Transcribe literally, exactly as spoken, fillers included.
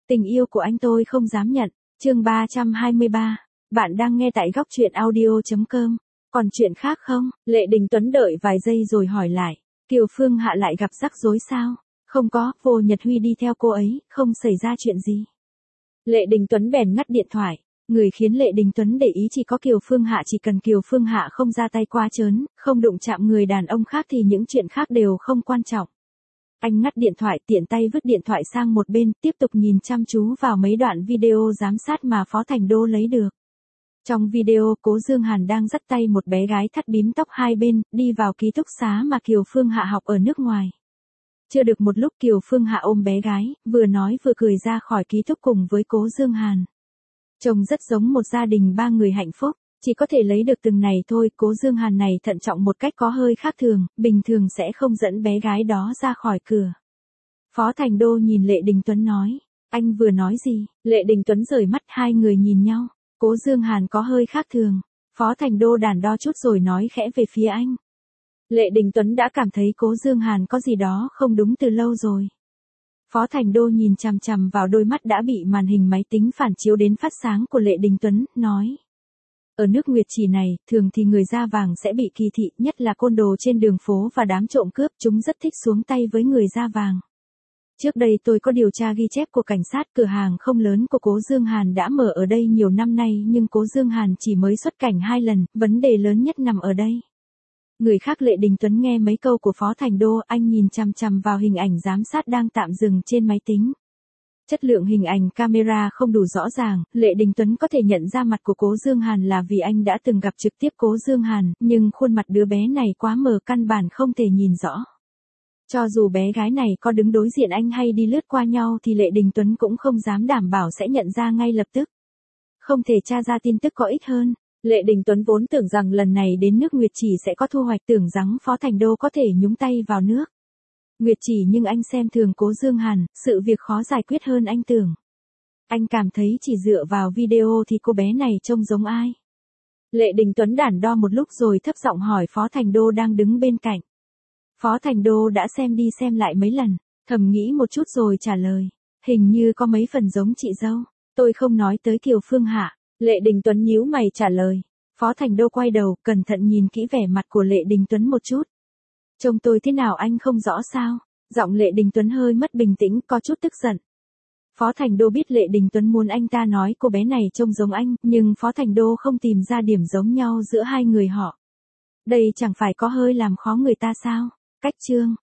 Tình yêu của anh tôi không dám nhận. Chương ba trăm hai mươi ba. Bạn đang nghe tại góc truyện audio chấm com. Còn chuyện khác không? Lệ Đình Tuấn đợi vài giây rồi hỏi lại. Kiều Phương Hạ lại gặp rắc rối sao? Không có, Vô Nhật Huy đi theo cô ấy, không xảy ra chuyện gì. Lệ Đình Tuấn bèn ngắt điện thoại. Người khiến Lệ Đình Tuấn để ý chỉ có Kiều Phương Hạ, chỉ cần Kiều Phương Hạ không ra tay quá trớn, không đụng chạm người đàn ông khác thì những chuyện khác đều không quan trọng. Anh ngắt điện thoại, tiện tay vứt điện thoại sang một bên, tiếp tục nhìn chăm chú vào mấy đoạn video giám sát mà Phó Thành Đô lấy được. Trong video, Cố Dương Hàn đang dắt tay một bé gái thắt bím tóc hai bên, đi vào ký túc xá mà Kiều Phương Hạ học ở nước ngoài. Chưa được một lúc Kiều Phương Hạ ôm bé gái, vừa nói vừa cười ra khỏi ký túc cùng với Cố Dương Hàn. Trông rất giống một gia đình ba người hạnh phúc, chỉ có thể lấy được từng này thôi. Cố Dương Hàn này thận trọng một cách có hơi khác thường, bình thường sẽ không dẫn bé gái đó ra khỏi cửa. Phó Thành Đô nhìn Lệ Đình Tuấn nói, anh vừa nói gì? Lệ Đình Tuấn rời mắt, hai người nhìn nhau. Cố Dương Hàn có hơi khác thường. Phó Thành Đô đắn đo chút rồi nói khẽ về phía anh. Lệ Đình Tuấn đã cảm thấy Cố Dương Hàn có gì đó không đúng từ lâu rồi. Phó Thành Đô nhìn chằm chằm vào đôi mắt đã bị màn hình máy tính phản chiếu đến phát sáng của Lệ Đình Tuấn, nói. Ở nước Nguyệt Chỉ này, thường thì người da vàng sẽ bị kỳ thị, nhất là côn đồ trên đường phố và đám trộm cướp, chúng rất thích xuống tay với người da vàng. Trước đây tôi có điều tra ghi chép của cảnh sát, cửa hàng không lớn của Cố Dương Hàn đã mở ở đây nhiều năm nay nhưng Cố Dương Hàn chỉ mới xuất cảnh hai lần, vấn đề lớn nhất nằm ở đây. Người khác. Lệ Đình Tuấn nghe mấy câu của Phó Thành Đô, anh nhìn chằm chằm vào hình ảnh giám sát đang tạm dừng trên máy tính. Chất lượng hình ảnh camera không đủ rõ ràng, Lệ Đình Tuấn có thể nhận ra mặt của Cố Dương Hàn là vì anh đã từng gặp trực tiếp Cố Dương Hàn, nhưng khuôn mặt đứa bé này quá mờ, căn bản không thể nhìn rõ. Cho dù bé gái này có đứng đối diện anh hay đi lướt qua nhau thì Lệ Đình Tuấn cũng không dám đảm bảo sẽ nhận ra ngay lập tức. Không thể tra ra tin tức có ích hơn. Lệ Đình Tuấn vốn tưởng rằng lần này đến nước Nguyệt Chỉ sẽ có thu hoạch, tưởng rằng Phó Thành Đô có thể nhúng tay vào nước Nguyệt Chỉ, nhưng anh xem thường Cố Dương Hàn, sự việc khó giải quyết hơn anh tưởng. Anh cảm thấy chỉ dựa vào video thì cô bé này trông giống ai? Lệ Đình Tuấn đắn đo một lúc rồi thấp giọng hỏi Phó Thành Đô đang đứng bên cạnh. Phó Thành Đô đã xem đi xem lại mấy lần, thầm nghĩ một chút rồi trả lời. Hình như có mấy phần giống chị dâu. Tôi không nói tới Kiều Phương Hạ. Lệ Đình Tuấn nhíu mày trả lời. Phó Thành Đô quay đầu, cẩn thận nhìn kỹ vẻ mặt của Lệ Đình Tuấn một chút. Trông tôi thế nào anh không rõ sao? Giọng Lệ Đình Tuấn hơi mất bình tĩnh, có chút tức giận. Phó Thành Đô biết Lệ Đình Tuấn muốn anh ta nói cô bé này trông giống anh, nhưng Phó Thành Đô không tìm ra điểm giống nhau giữa hai người họ. Đây chẳng phải có hơi làm khó người ta sao? Cách chương.